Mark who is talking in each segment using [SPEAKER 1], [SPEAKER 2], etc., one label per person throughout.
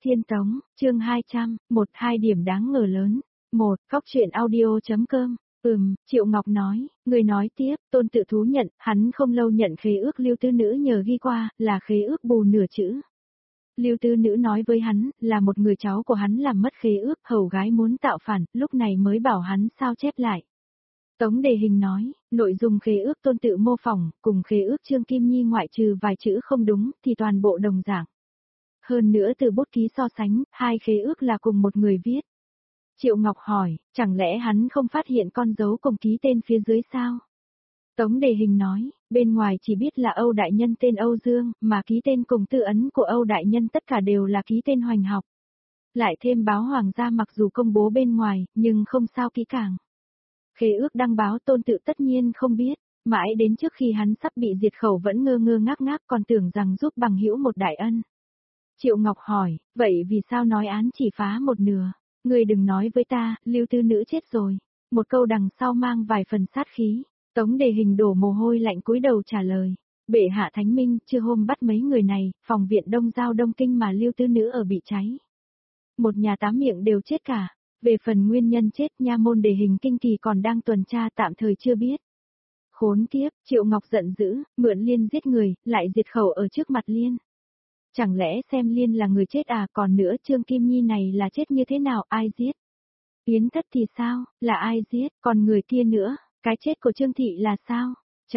[SPEAKER 1] Tiên Tống, chương 200, hai điểm đáng ngờ lớn. 1. Cóc truyện audio.com. Triệu Ngọc nói, người nói tiếp, Tôn Tự thú nhận, hắn không lâu nhận khế ước Lưu Tư Nữ nhờ ghi qua, là khế ước bù nửa chữ. Lưu Tư Nữ nói với hắn, là một người cháu của hắn làm mất khế ước, hầu gái muốn tạo phản, lúc này mới bảo hắn sao chép lại. Tống Đề Hình nói, nội dung khế ước Tôn Tự mô phỏng, cùng khế ước Trương Kim Nhi ngoại trừ vài chữ không đúng, thì toàn bộ đồng dạng. Hơn nữa từ bút ký so sánh, hai khế ước là cùng một người viết. Triệu Ngọc hỏi, chẳng lẽ hắn không phát hiện con dấu cùng ký tên phía dưới sao? Tống Đề Hình nói, bên ngoài chỉ biết là Âu Đại Nhân tên Âu Dương, mà ký tên cùng tư ấn của Âu Đại Nhân tất cả đều là ký tên Hoành Học. Lại thêm báo hoàng gia mặc dù công bố bên ngoài, nhưng không sao kỹ càng. Khế ước đăng báo Tôn Tự tất nhiên không biết, mãi đến trước khi hắn sắp bị diệt khẩu vẫn ngơ ngơ ngác ngác còn tưởng rằng giúp bằng hữu một đại ân. Triệu Ngọc hỏi, vậy vì sao nói án chỉ phá một nửa? Ngươi đừng nói với ta, Lưu Tư Nữ chết rồi. Một câu đằng sau mang vài phần sát khí. Tống Đề Hình đổ mồ hôi lạnh cúi đầu trả lời. Bệ hạ thánh minh, chưa hôm bắt mấy người này, phòng viện Đông Giao Đông Kinh mà Lưu Tư Nữ ở bị cháy. Một nhà 8 miệng đều chết cả. Về phần nguyên nhân chết, nha môn Đề Hình kinh kỳ còn đang tuần tra tạm thời chưa biết. Khốn kiếp, Triệu Ngọc giận dữ, mượn Liên giết người, lại diệt khẩu ở trước mặt Liên. Chẳng lẽ xem Liên là người chết à, còn nữa Trương Kim Nhi này là chết như thế nào, ai giết? Yến Thất thì sao, là ai giết, còn người kia nữa, cái chết của Trương Thị là sao?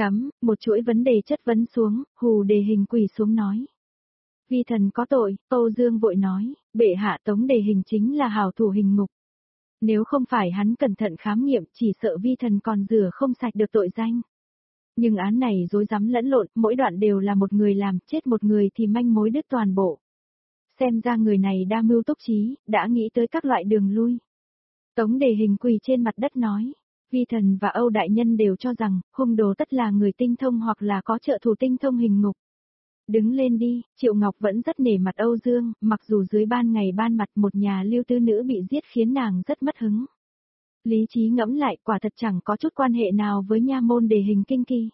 [SPEAKER 1] Một chuỗi vấn đề chất vấn xuống, Hù Đề Hình quỳ xuống nói. Vi thần có tội, Âu Dương vội nói, bệ hạ Tống Đề Hình chính là hảo thủ hình ngục. Nếu không phải hắn cẩn thận khám nghiệm, chỉ sợ vi thần còn rửa không sạch được tội danh. Nhưng án này rối rắm lẫn lộn, mỗi đoạn đều là một người làm, chết một người thì manh mối đứt toàn bộ. Xem ra người này đa mưu túc trí, đã nghĩ tới các loại đường lui. Tống Đề Hình quỳ trên mặt đất nói, vi thần và Âu Đại Nhân đều cho rằng, hung đồ tất là người tinh thông hoặc là có trợ thủ tinh thông hình ngục. Đứng lên đi, Triệu Ngọc vẫn rất nể mặt Âu Dương, mặc dù dưới ban ngày ban mặt một nhà Lưu Tư Nữ bị giết khiến nàng rất mất hứng. Lý trí ngẫm lại quả thật chẳng có chút quan hệ nào với nha môn Đề Hình kinh kỳ.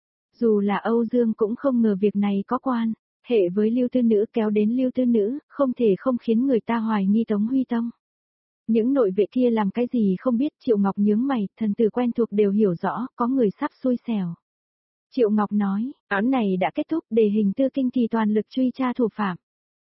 [SPEAKER 1] Dù là Âu Dương cũng không ngờ việc này có quan, hệ với Lưu Tư Nữ kéo đến Lưu Tư Nữ, không thể không khiến người ta hoài nghi Tống Huy Tông. Những nội vệ kia làm cái gì không biết, Triệu Ngọc nhướng mày, thần tử quen thuộc đều hiểu rõ, có người sắp xui xẻo. Triệu Ngọc nói, án này đã kết thúc, Đề Hình tư kinh kỳ toàn lực truy tra thủ phạm.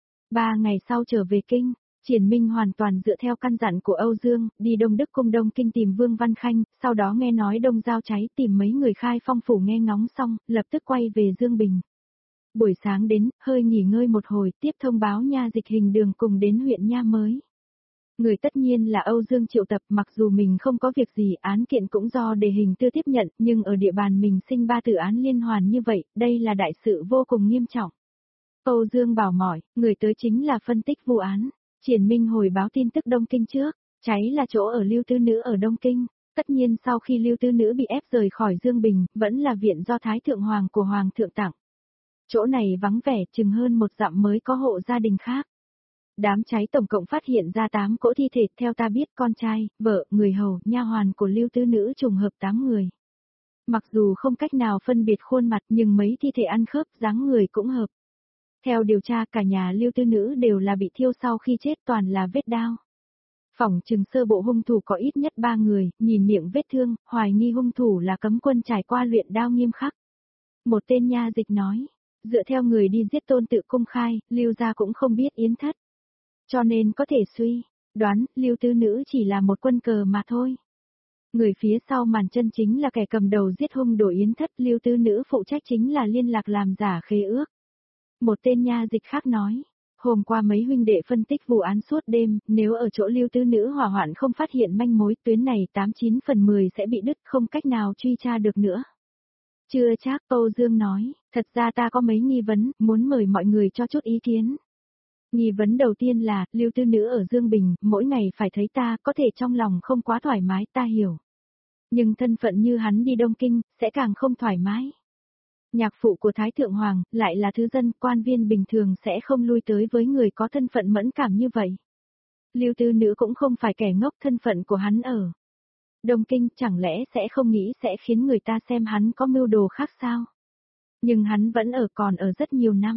[SPEAKER 1] 3 ngày sau trở về kinh, Triển Minh hoàn toàn dựa theo căn dặn của Âu Dương, đi Đông Đức cung Đông Kinh tìm Vương Văn Khanh, sau đó nghe nói Đông Giao cháy tìm mấy người khai phong phủ nghe ngóng xong, lập tức quay về Dương Bình. Buổi sáng đến, hơi nghỉ ngơi một hồi, tiếp thông báo nha dịch Hình Đường cùng đến huyện nha mới. Người tất nhiên là Âu Dương triệu tập, mặc dù mình không có việc gì, án kiện cũng do Đề Hình tư tiếp nhận, nhưng ở địa bàn mình sinh 3 tử án liên hoàn như vậy, đây là đại sự vô cùng nghiêm trọng. Âu Dương bảo mỏi, người tới chính là phân tích vụ án. Triển Minh hồi báo tin tức Đông Kinh trước, cháy là chỗ ở Lưu Tư Nữ ở Đông Kinh. Tất nhiên sau khi Lưu Tư Nữ bị ép rời khỏi Dương Bình, vẫn là viện do Thái Thượng Hoàng của Hoàng thượng tặng. Chỗ này vắng vẻ, chừng hơn 1 dặm mới có hộ gia đình khác. Đám cháy tổng cộng phát hiện ra 8 cỗ thi thể, theo ta biết con trai, vợ, người hầu, nha hoàn của Lưu Tư Nữ trùng hợp 8 người. Mặc dù không cách nào phân biệt khuôn mặt nhưng mấy thi thể ăn khớp, dáng người cũng hợp. Theo điều tra cả nhà Lưu Tư Nữ đều là bị thiêu sau khi chết, toàn là vết đao. Phỏng chừng sơ bộ hung thủ có ít nhất 3 người, nhìn miệng vết thương, hoài nghi hung thủ là cấm quân trải qua luyện đao nghiêm khắc. Một tên nha dịch nói, dựa theo người đi giết Tôn Tự công khai, Lưu gia cũng không biết Yến Thất. Cho nên có thể suy đoán, Lưu Tư Nữ chỉ là một quân cờ mà thôi. Người phía sau màn chân chính là kẻ cầm đầu giết hung đồ Yến Thất, Lưu Tư Nữ phụ trách chính là liên lạc làm giả khế ước. Một tên nha dịch khác nói, hôm qua mấy huynh đệ phân tích vụ án suốt đêm, nếu ở chỗ Lưu Tư Nữ hỏa hoạn không phát hiện manh mối, tuyến này 89 phần 10 sẽ bị đứt, không cách nào truy tra được nữa. Chưa chắc, Âu Dương nói, thật ra ta có mấy nghi vấn, muốn mời mọi người cho chút ý kiến. Nghi vấn đầu tiên là, Lưu Tư Nữ ở Dương Bình, mỗi ngày phải thấy ta, có thể trong lòng không quá thoải mái, ta hiểu. Nhưng thân phận như hắn đi Đông Kinh, sẽ càng không thoải mái. Nhạc phụ của Thái Thượng Hoàng, lại là thứ dân, quan viên bình thường sẽ không lui tới với người có thân phận mẫn cảm như vậy. Lưu Tư Nữ cũng không phải kẻ ngốc, thân phận của hắn ở Đông Kinh, chẳng lẽ sẽ không nghĩ sẽ khiến người ta xem hắn có mưu đồ khác sao? Nhưng hắn vẫn ở, còn ở rất nhiều năm.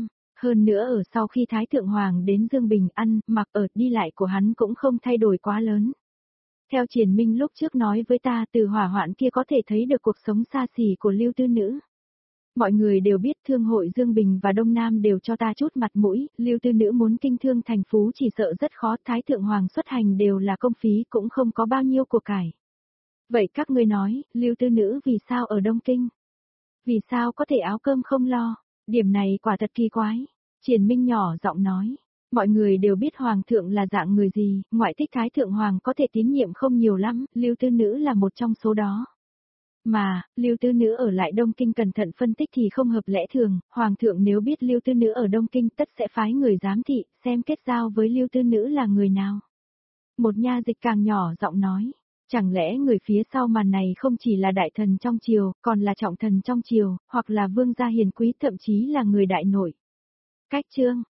[SPEAKER 1] Hơn nữa ở sau khi Thái Thượng Hoàng đến Dương Bình ăn, mặc ở, đi lại của hắn cũng không thay đổi quá lớn. Theo Triển Minh lúc trước nói với ta, từ hỏa hoạn kia có thể thấy được cuộc sống xa xỉ của Lưu Tư Nữ. Mọi người đều biết Thương hội Dương Bình và Đông Nam đều cho ta chút mặt mũi, Lưu Tư Nữ muốn kinh thương thành phú chỉ sợ rất khó, Thái Thượng Hoàng xuất hành đều là công phí cũng không có bao nhiêu của cải. Vậy các ngươi nói, Lưu Tư Nữ vì sao ở Đông Kinh? Vì sao có thể áo cơm không lo? Điểm này quả thật kỳ quái. Triển Minh nhỏ giọng nói. Mọi người đều biết Hoàng thượng là dạng người gì, ngoại thích Thái Thượng Hoàng có thể tín nhiệm không nhiều lắm, Lưu Tư Nữ là một trong số đó. Mà, Lưu Tư Nữ ở lại Đông Kinh cẩn thận phân tích thì không hợp lẽ thường, Hoàng thượng nếu biết Lưu Tư Nữ ở Đông Kinh tất sẽ phái người giám thị, xem kết giao với Lưu Tư Nữ là người nào. Một nha dịch càng nhỏ giọng nói. Chẳng lẽ người phía sau màn này không chỉ là đại thần trong triều, còn là trọng thần trong triều, hoặc là vương gia hiền quý thậm chí là người đại nội. Cách chương,